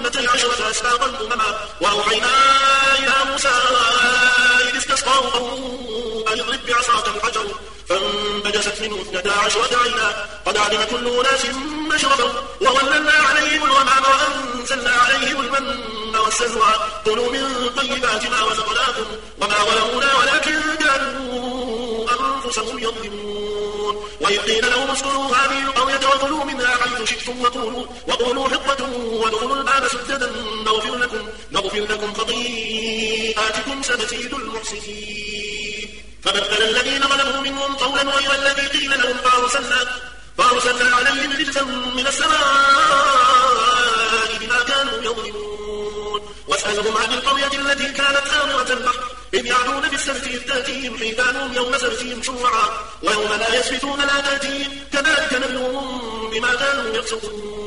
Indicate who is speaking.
Speaker 1: 12 أسباطا أمما وأوحينا إلى موسى إذ استسقاه قومه أن اضرب بعصاك الحجر فانبجست منه 12 عينا قد علم كل أناس مشربهم وظللنا عليهم الغمام وأنزلنا عليهم المن والسلوى كلوا من طيبات ما رزقناكم وما ظلمونا ولكن كانوا أنفسهم يظلمون وإذ قيل لهم اسكنوا هذه القرية وكلوا منها حيث شئتم وقولوا حطة وادخلوا الباب سجدا نغفر لكم خطيئاتكم سنزيد المحسنين فبدل الذين ظلموا منهم قولا غير الذي قيل لهم فأرسلنا عليهم رجزا من السماء بما كانوا يظلمون واسألهم عن القرية التي كانت آمرة البحر إذ يعدون في السبت إذ تأتيهم حيتانهم يوم سبتهم شرعا ويوم لا يسبتون لا تأتيهم كذلك نبلوهم بما كانوا يفسقون